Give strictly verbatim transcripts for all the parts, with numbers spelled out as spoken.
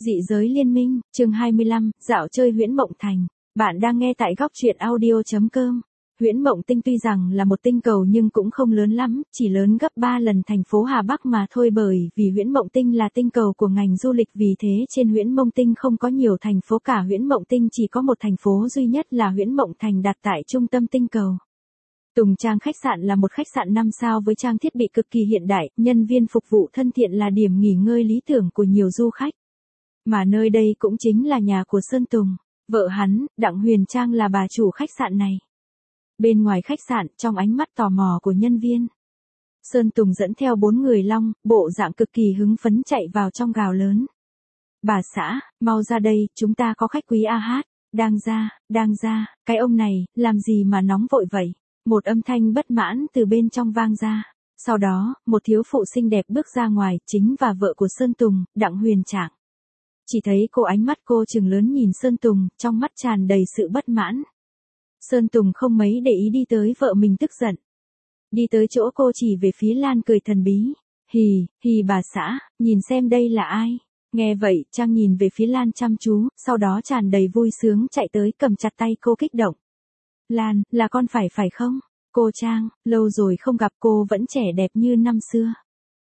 Dị giới liên minh, chương hai mươi lăm, dạo chơi Huyễn Mộng Thành. Bạn đang nghe tại góc truyện audio chấm com. Huyễn Mộng Tinh tuy rằng là một tinh cầu nhưng cũng không lớn lắm, chỉ lớn gấp ba lần thành phố Hà Bắc mà thôi, bởi vì Huyễn Mộng Tinh là tinh cầu của ngành du lịch, vì thế trên Huyễn Mộng Tinh không có nhiều thành phố cả. Huyễn Mộng Tinh chỉ có một thành phố duy nhất là Huyễn Mộng Thành đặt tại trung tâm tinh cầu. Tùng Trang khách sạn là một khách sạn năm sao với trang thiết bị cực kỳ hiện đại, nhân viên phục vụ thân thiện là điểm nghỉ ngơi lý tưởng của nhiều du khách. Mà nơi đây cũng chính là nhà của Sơn Tùng, vợ hắn, Đặng Huyền Trang là bà chủ khách sạn này. Bên ngoài khách sạn, trong ánh mắt tò mò của nhân viên, Sơn Tùng dẫn theo bốn người long, bộ dạng cực kỳ hứng phấn chạy vào trong gào lớn. Bà xã, mau ra đây, chúng ta có khách quý a hát, đang ra, đang ra, cái ông này, làm gì mà nóng vội vậy? Một âm thanh bất mãn từ bên trong vang ra. Sau đó, một thiếu phụ xinh đẹp bước ra ngoài, chính và vợ của Sơn Tùng, Đặng Huyền Trạng. Chỉ thấy cô ánh mắt cô trừng lớn nhìn Sơn Tùng, trong mắt tràn đầy sự bất mãn. Sơn Tùng không mấy để ý đi tới vợ mình tức giận. Đi tới chỗ cô chỉ về phía Lan cười thần bí. Hì, hì bà xã, nhìn xem đây là ai? Nghe vậy, Trang nhìn về phía Lan chăm chú, sau đó tràn đầy vui sướng chạy tới cầm chặt tay cô kích động. Lan, là con phải phải không? Cô Trang, lâu rồi không gặp cô vẫn trẻ đẹp như năm xưa.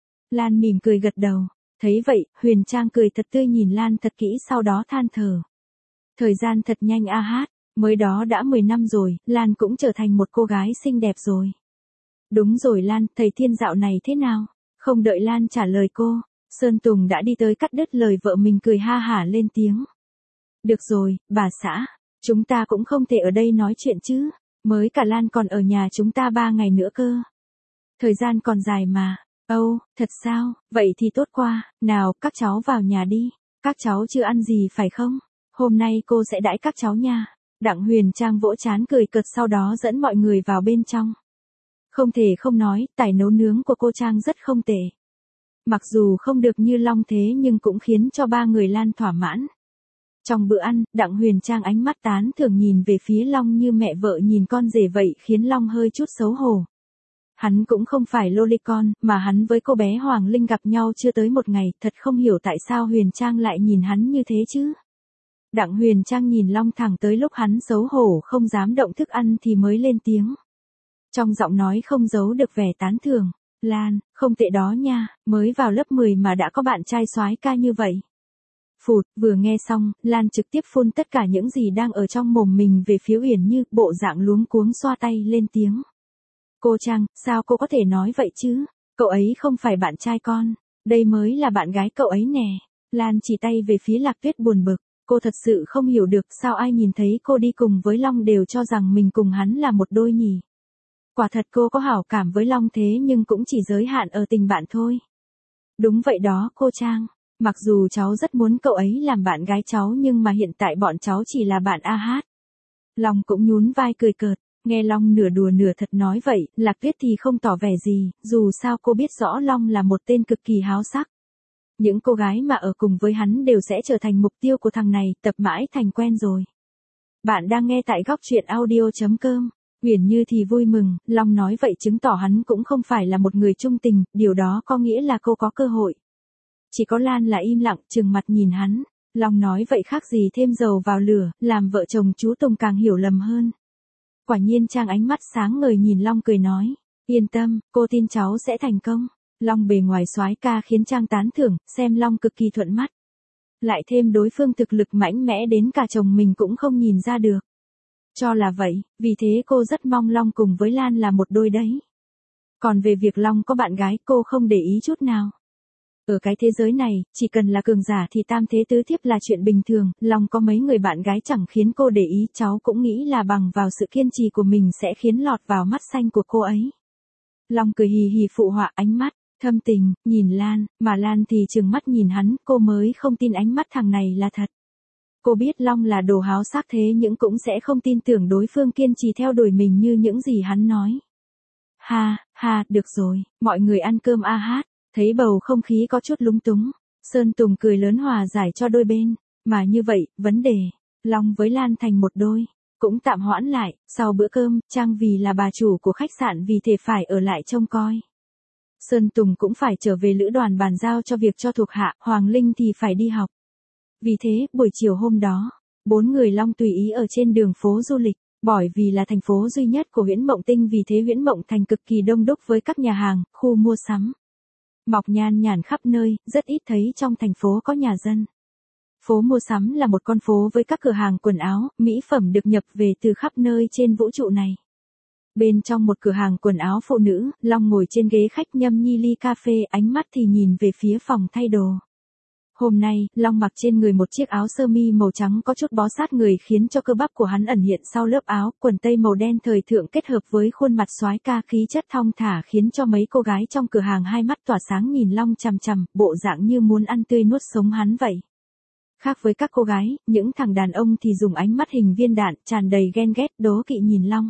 Lan mỉm cười gật đầu. Thấy vậy, Huyền Trang cười thật tươi nhìn Lan thật kỹ sau đó than thở. Thời gian thật nhanh a hát, mới đó đã mười năm rồi, Lan cũng trở thành một cô gái xinh đẹp rồi. Đúng rồi Lan, thầy Thiên dạo này thế nào? Không đợi Lan trả lời cô, Sơn Tùng đã đi tới cắt đứt lời vợ mình cười ha hả lên tiếng. Được rồi, bà xã, chúng ta cũng không thể ở đây nói chuyện chứ, mới cả Lan còn ở nhà chúng ta ba ngày nữa cơ. Thời gian còn dài mà. Âu, oh, thật sao, vậy thì tốt quá, nào, các cháu vào nhà đi, các cháu chưa ăn gì phải không? Hôm nay cô sẽ đãi các cháu nha. Đặng Huyền Trang vỗ trán cười cợt sau đó dẫn mọi người vào bên trong. Không thể không nói, tài nấu nướng của cô Trang rất không tệ. Mặc dù không được như Long thế nhưng cũng khiến cho ba người Lan thỏa mãn. Trong bữa ăn, Đặng Huyền Trang ánh mắt tán thưởng nhìn về phía Long như mẹ vợ nhìn con rể vậy khiến Long hơi chút xấu hổ. Hắn cũng không phải lolicon, mà hắn với cô bé Hoàng Linh gặp nhau chưa tới một ngày, thật không hiểu tại sao Huyền Trang lại nhìn hắn như thế chứ. Đặng Huyền Trang nhìn Long thẳng tới lúc hắn xấu hổ không dám động thức ăn thì mới lên tiếng. Trong giọng nói không giấu được vẻ tán thưởng, Lan, không tệ đó nha, mới vào lớp mười mà đã có bạn trai soái ca như vậy. Phụt, vừa nghe xong, Lan trực tiếp phun tất cả những gì đang ở trong mồm mình về phía Uyển Như, bộ dạng luống cuống xoa tay lên tiếng. Cô Trang, sao cô có thể nói vậy chứ? Cậu ấy không phải bạn trai con, đây mới là bạn gái cậu ấy nè. Lan chỉ tay về phía Lạc Tuyết buồn bực, cô thật sự không hiểu được sao ai nhìn thấy cô đi cùng với Long đều cho rằng mình cùng hắn là một đôi nhỉ. Quả thật cô có hảo cảm với Long thế nhưng cũng chỉ giới hạn ở tình bạn thôi. Đúng vậy đó cô Trang, mặc dù cháu rất muốn cậu ấy làm bạn gái cháu nhưng mà hiện tại bọn cháu chỉ là bạn a hát. Long cũng nhún vai cười cợt. Nghe Long nửa đùa nửa thật nói vậy, Lạc Tuyết thì không tỏ vẻ gì, dù sao cô biết rõ Long là một tên cực kỳ háo sắc. Những cô gái mà ở cùng với hắn đều sẽ trở thành mục tiêu của thằng này, tập mãi thành quen rồi. Bạn đang nghe tại góc truyện audio chấm com. Uyển Như thì vui mừng, Long nói vậy chứng tỏ hắn cũng không phải là một người trung tình, điều đó có nghĩa là cô có cơ hội. Chỉ có Lan là im lặng, trừng mặt nhìn hắn. Long nói vậy khác gì thêm dầu vào lửa, làm vợ chồng chú Tùng càng hiểu lầm hơn. Quả nhiên Trang ánh mắt sáng ngời nhìn Long cười nói, yên tâm, cô tin cháu sẽ thành công. Long bề ngoài soái ca khiến Trang tán thưởng, xem Long cực kỳ thuận mắt. Lại thêm đối phương thực lực mạnh mẽ đến cả chồng mình cũng không nhìn ra được. Cho là vậy, vì thế cô rất mong Long cùng với Lan là một đôi đấy. Còn về việc Long có bạn gái cô không để ý chút nào. Ở cái thế giới này, chỉ cần là cường giả thì tam thế tứ thiếp là chuyện bình thường, Long có mấy người bạn gái chẳng khiến cô để ý, cháu cũng nghĩ là bằng vào sự kiên trì của mình sẽ khiến lọt vào mắt xanh của cô ấy. Long cười hì hì phụ họa ánh mắt, thâm tình, nhìn Lan, mà Lan thì trừng mắt nhìn hắn, cô mới không tin ánh mắt thằng này là thật. Cô biết Long là đồ háo sắc thế nhưng cũng sẽ không tin tưởng đối phương kiên trì theo đuổi mình như những gì hắn nói. Ha, ha, được rồi, mọi người ăn cơm a hát. Thấy bầu không khí có chút lúng túng, Sơn Tùng cười lớn hòa giải cho đôi bên, mà như vậy, vấn đề, Long với Lan thành một đôi, cũng tạm hoãn lại, sau bữa cơm, Trang vì là bà chủ của khách sạn vì thế phải ở lại trông coi. Sơn Tùng cũng phải trở về lữ đoàn bàn giao cho việc cho thuộc hạ, Hoàng Linh thì phải đi học. Vì thế, buổi chiều hôm đó, bốn người Long tùy ý ở trên đường phố du lịch, bởi vì là thành phố duy nhất của Huyễn Mộng Tinh vì thế Huyễn Mộng Thành cực kỳ đông đúc với các nhà hàng, khu mua sắm. Mọc nhan nhản khắp nơi, rất ít thấy trong thành phố có nhà dân. Phố mua sắm là một con phố với các cửa hàng quần áo, mỹ phẩm được nhập về từ khắp nơi trên vũ trụ này. Bên trong một cửa hàng quần áo phụ nữ, Long ngồi trên ghế khách nhâm nhi ly cà phê, ánh mắt thì nhìn về phía phòng thay đồ. Hôm nay, Long mặc trên người một chiếc áo sơ mi màu trắng có chút bó sát người khiến cho cơ bắp của hắn ẩn hiện sau lớp áo, quần tây màu đen thời thượng kết hợp với khuôn mặt soái ca khí chất thong thả khiến cho mấy cô gái trong cửa hàng hai mắt tỏa sáng nhìn Long chằm chằm, bộ dạng như muốn ăn tươi nuốt sống hắn vậy. Khác với các cô gái, những thằng đàn ông thì dùng ánh mắt hình viên đạn, tràn đầy ghen ghét, đố kỵ nhìn Long.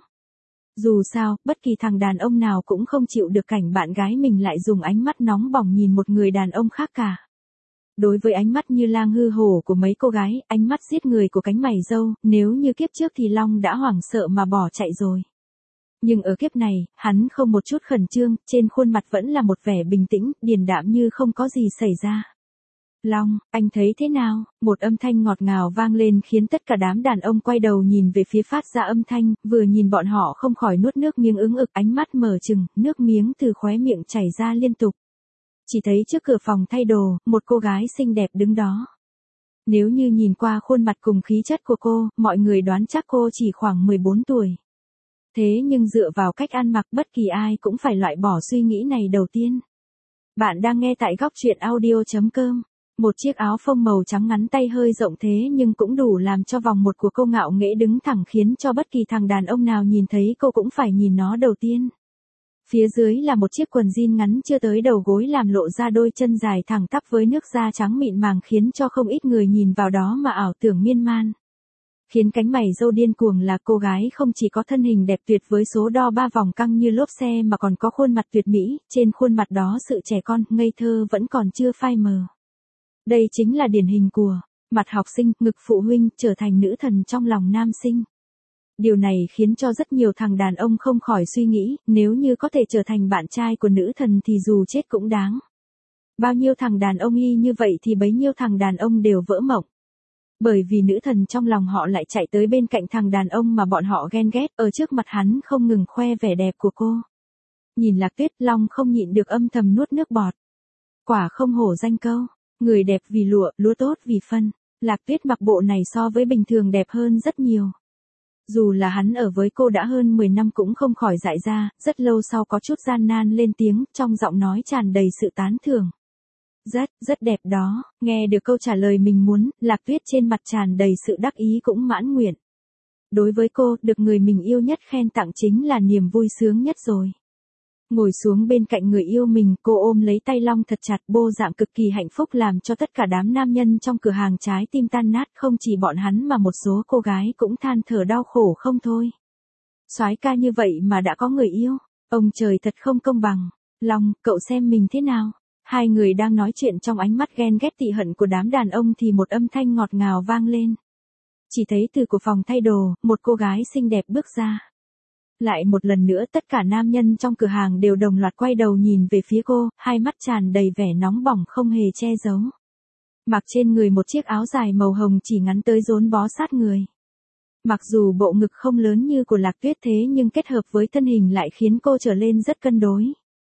Dù sao, bất kỳ thằng đàn ông nào cũng không chịu được cảnh bạn gái mình lại dùng ánh mắt nóng bỏng nhìn một người đàn ông khác cả. Đối với ánh mắt như lang hư hổ của mấy cô gái, ánh mắt giết người của cánh mày râu, nếu như kiếp trước thì Long đã hoảng sợ mà bỏ chạy rồi. Nhưng ở kiếp này, hắn không một chút khẩn trương, trên khuôn mặt vẫn là một vẻ bình tĩnh, điềm đạm như không có gì xảy ra. Long, anh thấy thế nào? Một âm thanh ngọt ngào vang lên khiến tất cả đám đàn ông quay đầu nhìn về phía phát ra âm thanh, vừa nhìn bọn họ không khỏi nuốt nước miếng ứng ực, ánh mắt mở trừng, nước miếng từ khóe miệng chảy ra liên tục. Chỉ thấy trước cửa phòng thay đồ, một cô gái xinh đẹp đứng đó. Nếu như nhìn qua khuôn mặt cùng khí chất của cô, mọi người đoán chắc cô chỉ khoảng mười bốn tuổi. Thế nhưng dựa vào cách ăn mặc bất kỳ ai cũng phải loại bỏ suy nghĩ này đầu tiên. Bạn đang nghe tại góc truyện audio chấm com. Một chiếc áo phông màu trắng ngắn tay hơi rộng thế nhưng cũng đủ làm cho vòng một của cô ngạo nghễ đứng thẳng khiến cho bất kỳ thằng đàn ông nào nhìn thấy cô cũng phải nhìn nó đầu tiên. Phía dưới là một chiếc quần jean ngắn chưa tới đầu gối làm lộ ra đôi chân dài thẳng tắp với nước da trắng mịn màng khiến cho không ít người nhìn vào đó mà ảo tưởng miên man. Khiến cánh mày râu điên cuồng là cô gái không chỉ có thân hình đẹp tuyệt với số đo ba vòng căng như lốp xe mà còn có khuôn mặt tuyệt mỹ, trên khuôn mặt đó sự trẻ con, ngây thơ vẫn còn chưa phai mờ. Đây chính là điển hình của mặt học sinh, ngực phụ huynh, trở thành nữ thần trong lòng nam sinh. Điều này khiến cho rất nhiều thằng đàn ông không khỏi suy nghĩ, nếu như có thể trở thành bạn trai của nữ thần thì dù chết cũng đáng. Bao nhiêu thằng đàn ông y như vậy thì bấy nhiêu thằng đàn ông đều vỡ mộng. Bởi vì nữ thần trong lòng họ lại chạy tới bên cạnh thằng đàn ông mà bọn họ ghen ghét, ở trước mặt hắn không ngừng khoe vẻ đẹp của cô. Nhìn Lạc Tuyết, Long không nhịn được âm thầm nuốt nước bọt. Quả không hổ danh câu, người đẹp vì lụa, lúa tốt vì phân. Lạc Tuyết mặc bộ này so với bình thường đẹp hơn rất nhiều. Dù là hắn ở với cô đã hơn mười năm cũng không khỏi dại ra, rất lâu sau có chút gian nan lên tiếng, trong giọng nói tràn đầy sự tán thưởng. Rất, rất đẹp đó, nghe được câu trả lời mình muốn, Lạc Tuyết trên mặt tràn đầy sự đắc ý cũng mãn nguyện. Đối với cô, được người mình yêu nhất khen tặng chính là niềm vui sướng nhất rồi. Ngồi xuống bên cạnh người yêu mình, cô ôm lấy tay Long thật chặt, bộ dạng cực kỳ hạnh phúc làm cho tất cả đám nam nhân trong cửa hàng trái tim tan nát, không chỉ bọn hắn mà một số cô gái cũng than thở đau khổ không thôi. Soái ca như vậy mà đã có người yêu, ông trời thật không công bằng. Long, cậu xem mình thế nào? Hai người đang nói chuyện trong ánh mắt ghen ghét tị hận của đám đàn ông thì một âm thanh ngọt ngào vang lên. Chỉ thấy từ của phòng thay đồ, một cô gái xinh đẹp bước ra. Lại một lần nữa tất cả nam nhân trong cửa hàng đều đồng loạt quay đầu nhìn về phía cô, hai mắt tràn đầy vẻ nóng bỏng không hề che giấu. Mặc trên người một chiếc áo dài màu hồng chỉ ngắn tới rốn bó sát người. Mặc dù bộ ngực không lớn như của Lạc Tuyết thế nhưng kết hợp với thân hình lại khiến cô trở lên rất cân đối.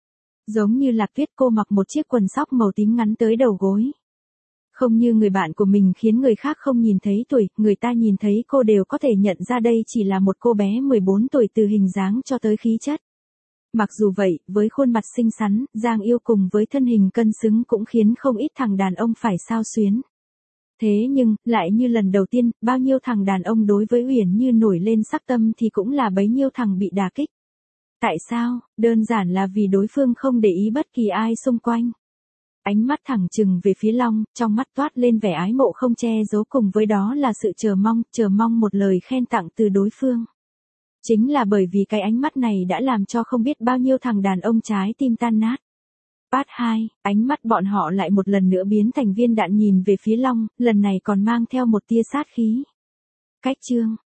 Giống như Lạc Tuyết, cô mặc một chiếc quần sóc màu tím ngắn tới đầu gối. Không như người bạn của mình khiến người khác không nhìn thấy tuổi, người ta nhìn thấy cô đều có thể nhận ra đây chỉ là một cô bé mười bốn tuổi từ hình dáng cho tới khí chất. Mặc dù vậy, với khuôn mặt xinh xắn, dang yêu cùng với thân hình cân xứng cũng khiến không ít thằng đàn ông phải xao xuyến. Thế nhưng, lại như lần đầu tiên, bao nhiêu thằng đàn ông đối với Uyển Như nổi lên sắc tâm thì cũng là bấy nhiêu thằng bị đả kích. Tại sao? Đơn giản là vì đối phương không để ý bất kỳ ai xung quanh. Ánh mắt thẳng trừng về phía Long, trong mắt toát lên vẻ ái mộ không che giấu cùng với đó là sự chờ mong, chờ mong một lời khen tặng từ đối phương. Chính là bởi vì cái ánh mắt này đã làm cho không biết bao nhiêu thằng đàn ông trái tim tan nát. Part hai, ánh mắt bọn họ lại một lần nữa biến thành viên đạn nhìn về phía Long, lần này còn mang theo một tia sát khí. Cách chương